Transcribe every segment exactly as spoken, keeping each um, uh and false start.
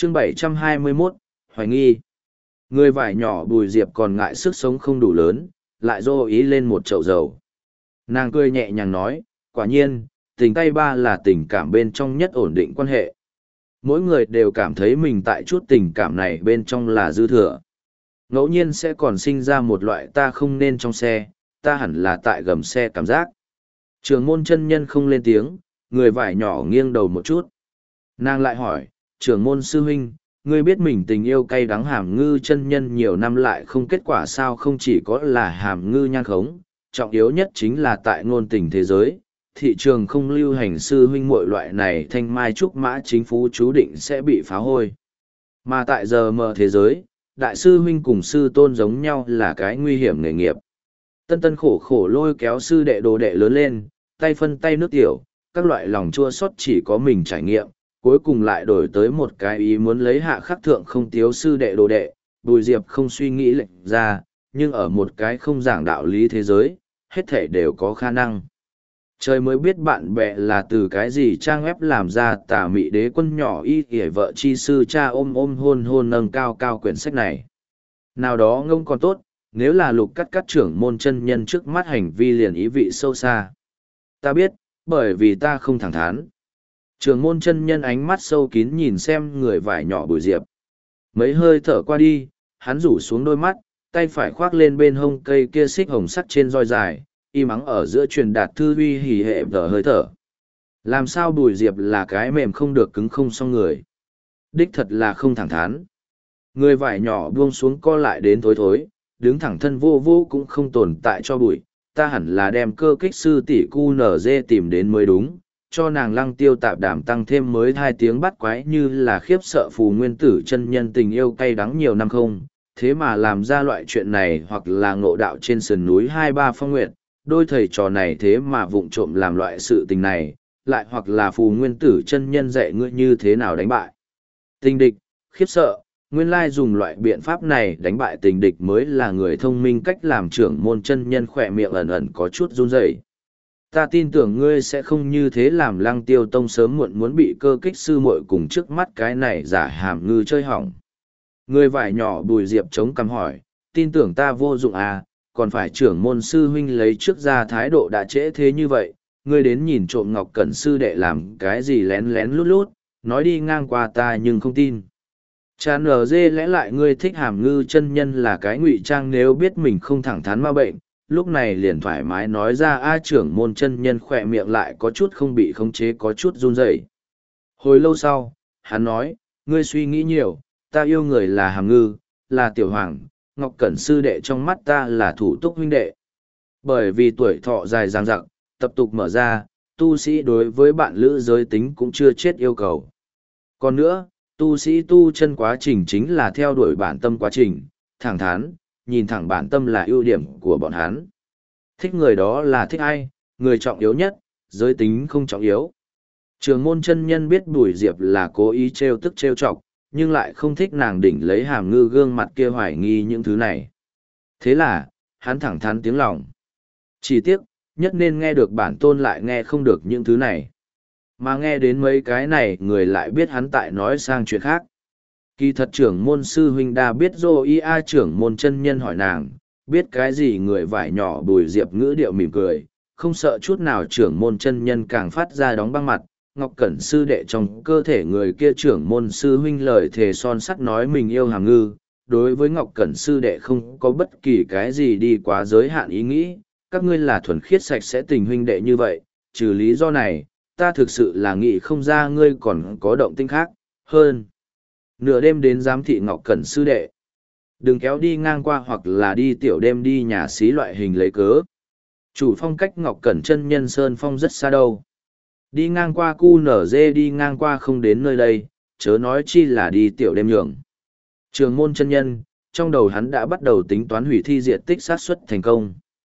chương bảy trăm hai mươi mốt, hoài nghi. Người vải nhỏ Bùi Diệp còn ngại sức sống không đủ lớn, lại dô ý lên một chậu dầu. Nàng cười nhẹ nhàng nói, quả nhiên, tình tay ba là tình cảm bên trong nhất ổn định quan hệ. Mỗi người đều cảm thấy mình tại chút tình cảm này bên trong là dư thừa. Ngẫu nhiên sẽ còn sinh ra một loại ta không nên trong xe, ta hẳn là tại gầm xe cảm giác. Trường môn chân nhân không lên tiếng, người vải nhỏ nghiêng đầu một chút. Nàng lại hỏi, trưởng môn sư huynh, ngươi biết mình tình yêu cay đắng hàm ngư chân nhân nhiều năm lại không kết quả sao? Không chỉ có là hàm ngư nhan khống, trọng yếu nhất chính là tại ngôn tình thế giới, thị trường không lưu hành sư huynh muội loại này thanh mai trúc mã chính phú chú định sẽ bị phá hôi. Mà tại giờ mờ thế giới, đại sư huynh cùng sư tôn giống nhau là cái nguy hiểm nghề nghiệp. Tân tân khổ khổ lôi kéo sư đệ đồ đệ lớn lên, tay phân tay nước tiểu, các loại lòng chua xót chỉ có mình trải nghiệm, cuối cùng lại đổi tới một cái ý muốn lấy hạ khắc thượng không tiếu sư đệ đồ đệ, Bùi Diệp không suy nghĩ lệnh ra, nhưng ở một cái không giảng đạo lý thế giới, hết thể đều có khả năng. Trời mới biết bạn bè là từ cái gì trang web làm ra tà mị đế quân nhỏ y kể vợ chi sư cha ôm ôm hôn hôn nâng cao cao quyển sách này. Nào đó ngông còn tốt, nếu là lục cắt cắt trưởng môn chân nhân trước mắt hành vi liền ý vị sâu xa. Ta biết, bởi vì ta không thẳng thắn. Trưởng môn chân nhân ánh mắt sâu kín nhìn xem người vải nhỏ Bùi Diệp. Mấy hơi thở qua đi, hắn rủ xuống đôi mắt, tay phải khoác lên bên hông cây kia xích hồng sắt trên roi dài, im ắng ở giữa truyền đạt thư uy hỉ hệ vở hơi thở. Làm sao Bùi Diệp là cái mềm không được cứng không xong người. Đích thật là không thẳng thắn. Người vải nhỏ buông xuống co lại đến thối thối, đứng thẳng thân vô vô cũng không tồn tại cho bụi. Ta hẳn là đem cơ kích sư tỷ cu nở dê tìm đến mới đúng, cho nàng lăng tiêu tạp đảm tăng thêm mới hai tiếng bắt quái như là khiếp sợ phù nguyên tử chân nhân tình yêu cay đắng nhiều năm không. Thế mà làm ra loại chuyện này hoặc là ngộ đạo trên sườn núi hai ba phong nguyện, đôi thầy trò này thế mà vụng trộm làm loại sự tình này, lại hoặc là phù nguyên tử chân nhân dạy ngươi như thế nào đánh bại. Tình địch, khiếp sợ, nguyên lai dùng loại biện pháp này đánh bại tình địch mới là người thông minh cách làm trưởng môn chân nhân khỏe miệng ẩn ẩn có chút run rẩy. Ta tin tưởng ngươi sẽ không như thế làm lăng tiêu tông sớm muộn muốn bị cơ kích sư muội cùng trước mắt cái này giả hàm ngư chơi hỏng. Người vải nhỏ Bùi Diệp chống cằm hỏi, tin tưởng ta vô dụng à, còn phải trưởng môn sư huynh lấy trước ra thái độ đã trễ thế như vậy, ngươi đến nhìn trộm Ngọc Cẩn sư đệ làm cái gì lén lén lút lút, nói đi ngang qua ta nhưng không tin. Chán ở dê lẽ lại ngươi thích hàm ngư chân nhân là cái ngụy trang nếu biết mình không thẳng thắn ma bệnh, lúc này liền thoải mái nói ra a trưởng môn chân nhân khỏe miệng lại có chút không bị khống chế có chút run rẩy. Hồi lâu sau, hắn nói, ngươi suy nghĩ nhiều, ta yêu người là hàm ngư, là tiểu hoàng, Ngọc Cẩn sư đệ trong mắt ta là thủ túc huynh đệ. Bởi vì tuổi thọ dài dằng dặc, tập tục mở ra, tu sĩ đối với bạn lữ giới tính cũng chưa chết yêu cầu. Còn nữa, tu sĩ tu chân quá trình chính là theo đuổi bản tâm quá trình, thẳng thắn, nhìn thẳng bản tâm là ưu điểm của bọn hắn. Thích người đó là thích ai, người trọng yếu nhất, giới tính không trọng yếu. Trường môn chân nhân biết Bùi Diệp là cố ý trêu tức trêu chọc, nhưng lại không thích nàng đỉnh lấy hàm ngư gương mặt kia hoài nghi những thứ này. Thế là, hắn thẳng thắn tiếng lòng. Chỉ tiếc, nhất nên nghe được bản tôn lại nghe không được những thứ này. Mà nghe đến mấy cái này người lại biết hắn tại nói sang chuyện khác. Kỳ thật trưởng môn sư huynh đa biết dô y a trưởng môn chân nhân hỏi nàng, biết cái gì người vải nhỏ Bùi Diệp ngữ điệu mỉm cười, không sợ chút nào trưởng môn chân nhân càng phát ra đóng băng mặt. Ngọc Cẩn sư đệ trong cơ thể người kia trưởng môn sư huynh lời thề son sắt nói mình yêu hàm ngư, đối với Ngọc Cẩn sư đệ không có bất kỳ cái gì đi quá giới hạn ý nghĩ, các ngươi là thuần khiết sạch sẽ tình huynh đệ như vậy, trừ lý do này, ta thực sự là nghĩ không ra ngươi còn có động tinh khác, hơn. Nửa đêm đến giám thị Ngọc Cẩn sư đệ. Đừng kéo đi ngang qua hoặc là đi tiểu đêm đi nhà xí loại hình lấy cớ. Chủ phong cách Ngọc Cẩn chân nhân Sơn Phong rất xa đâu. Đi ngang qua cu nở dê đi ngang qua không đến nơi đây, chớ nói chi là đi tiểu đêm nhường. Trường môn chân nhân, trong đầu hắn đã bắt đầu tính toán hủy thi diện tích sát suất thành công.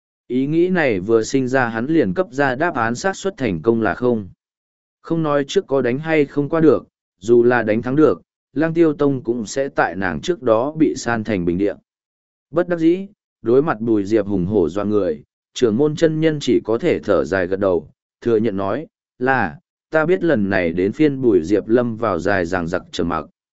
Ý nghĩ này vừa sinh ra hắn liền cấp ra đáp án sát suất thành công là không. Không nói trước có đánh hay không qua được, dù là đánh thắng được, Lang Tiêu Tông cũng sẽ tại nàng trước đó bị san thành bình địa. Bất đắc dĩ, đối mặt Bùi Diệp hùng hổ doa người, trưởng môn chân nhân chỉ có thể thở dài gật đầu, thừa nhận nói, là, ta biết lần này đến phiên Bùi Diệp lâm vào dài ràng giặc trầm mặc.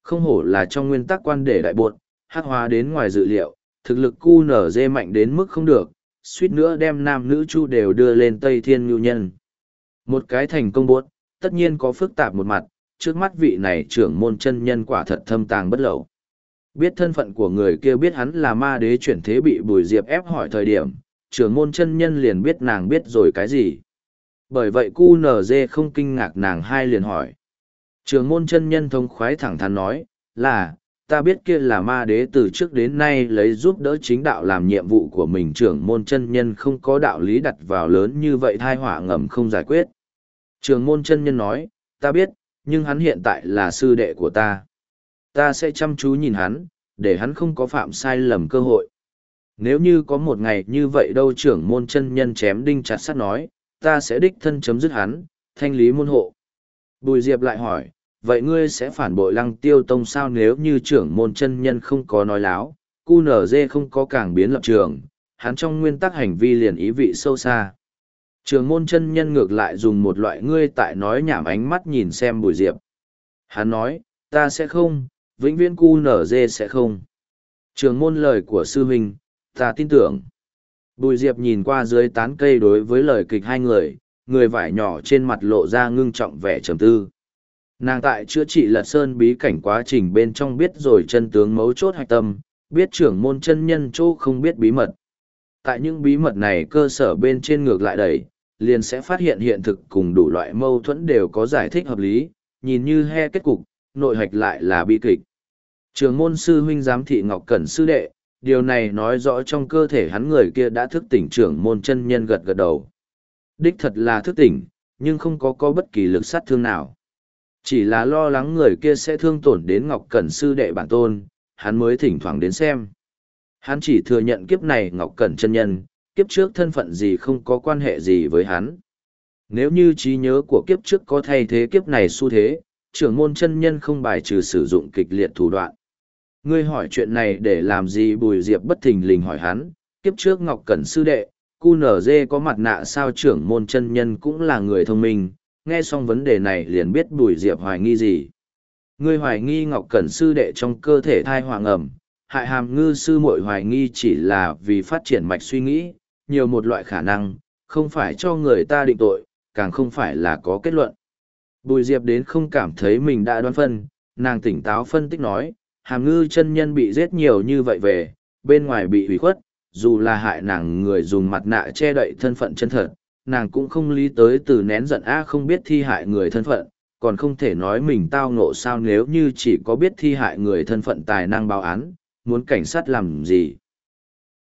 Không hổ là trong nguyên tắc quan để đại bột, hắc hóa đến ngoài dự liệu, thực lực cu nở dê mạnh đến mức không được, suýt nữa đem nam nữ chu đều đưa lên Tây Thiên Ngưu Nhân. Một cái thành công bột, tất nhiên có phức tạp một mặt, trước mắt vị này trưởng môn chân nhân quả thật thâm tàng bất lậu. Biết thân phận của người kia, biết hắn là ma đế chuyển thế bị Bùi Diệp ép hỏi thời điểm, trưởng môn chân nhân liền biết nàng biết rồi cái gì. Bởi vậy cu nở dê không kinh ngạc nàng hai liền hỏi. Trưởng môn chân nhân thông khoái thẳng thắn nói, là, ta biết kia là ma đế từ trước đến nay lấy giúp đỡ chính đạo làm nhiệm vụ của mình, trưởng môn chân nhân không có đạo lý đặt vào lớn như vậy thai họa ngầm không giải quyết. Trưởng môn chân nhân nói, ta biết, nhưng hắn hiện tại là sư đệ của ta. Ta sẽ chăm chú nhìn hắn, để hắn không có phạm sai lầm cơ hội. Nếu như có một ngày như vậy đâu, trưởng môn chân nhân chém đinh chặt sắt nói, ta sẽ đích thân chấm dứt hắn, thanh lý môn hộ. Bùi Diệp lại hỏi, vậy ngươi sẽ phản bội Lăng Tiêu Tông sao? Nếu như trưởng môn chân nhân không có nói láo, cu nở dê không có càng biến lập trường, hắn trong nguyên tắc hành vi liền ý vị sâu xa. Trưởng môn chân nhân ngược lại dùng một loại ngươi tại nói nhảm ánh mắt nhìn xem Bùi Diệp. Hắn nói, ta sẽ không, vĩnh viễn cu nở dê sẽ không. Trưởng môn lời của sư huynh, ta tin tưởng. Bùi Diệp nhìn qua dưới tán cây đối với lời kịch hai người, người vải nhỏ trên mặt lộ ra ngưng trọng vẻ trầm tư. Nàng tại chữa trị Lật Sơn bí cảnh quá trình bên trong biết rồi chân tướng mấu chốt hạch tâm, biết trưởng môn chân nhân chỗ không biết bí mật. Tại những bí mật này cơ sở bên trên ngược lại đẩy, liền sẽ phát hiện hiện thực cùng đủ loại mâu thuẫn đều có giải thích hợp lý, nhìn như he kết cục, nội hạch lại là bi kịch. Trưởng môn sư huynh giám thị Ngọc Cẩn sư đệ, điều này nói rõ trong cơ thể hắn người kia đã thức tỉnh. Trưởng môn chân nhân gật gật đầu. Đích thật là thức tỉnh, nhưng không có có bất kỳ lực sát thương nào. Chỉ là lo lắng người kia sẽ thương tổn đến Ngọc Cẩn sư đệ bản tôn, hắn mới thỉnh thoảng đến xem. Hắn chỉ thừa nhận kiếp này Ngọc Cẩn chân nhân, kiếp trước thân phận gì không có quan hệ gì với hắn. Nếu như trí nhớ của kiếp trước có thay thế kiếp này xu thế, trưởng môn chân nhân không bài trừ sử dụng kịch liệt thủ đoạn. Ngươi hỏi chuyện này để làm gì? Bùi Diệp bất thình lình hỏi hắn, kiếp trước Ngọc Cẩn sư đệ, cu nở dê có mặt nạ sao? Trưởng môn chân nhân cũng là người thông minh, nghe xong vấn đề này liền biết Bùi Diệp hoài nghi gì. Ngươi hoài nghi Ngọc Cẩn sư đệ trong cơ thể thai hoàng ẩm, hại Hàm Ngư sư muội hoài nghi chỉ là vì phát triển mạch suy nghĩ, nhiều một loại khả năng, không phải cho người ta định tội, càng không phải là có kết luận. Bùi Diệp đến không cảm thấy mình đã đoán phân, nàng tỉnh táo phân tích nói, Hàm Ngư chân nhân bị giết nhiều như vậy về, bên ngoài bị hủy khuất, dù là hại nàng người dùng mặt nạ che đậy thân phận chân thật, nàng cũng không lý tới từ nén giận a không biết thi hại người thân phận, còn không thể nói mình tao ngộ sao? Nếu như chỉ có biết thi hại người thân phận tài năng báo án, muốn cảnh sát làm gì?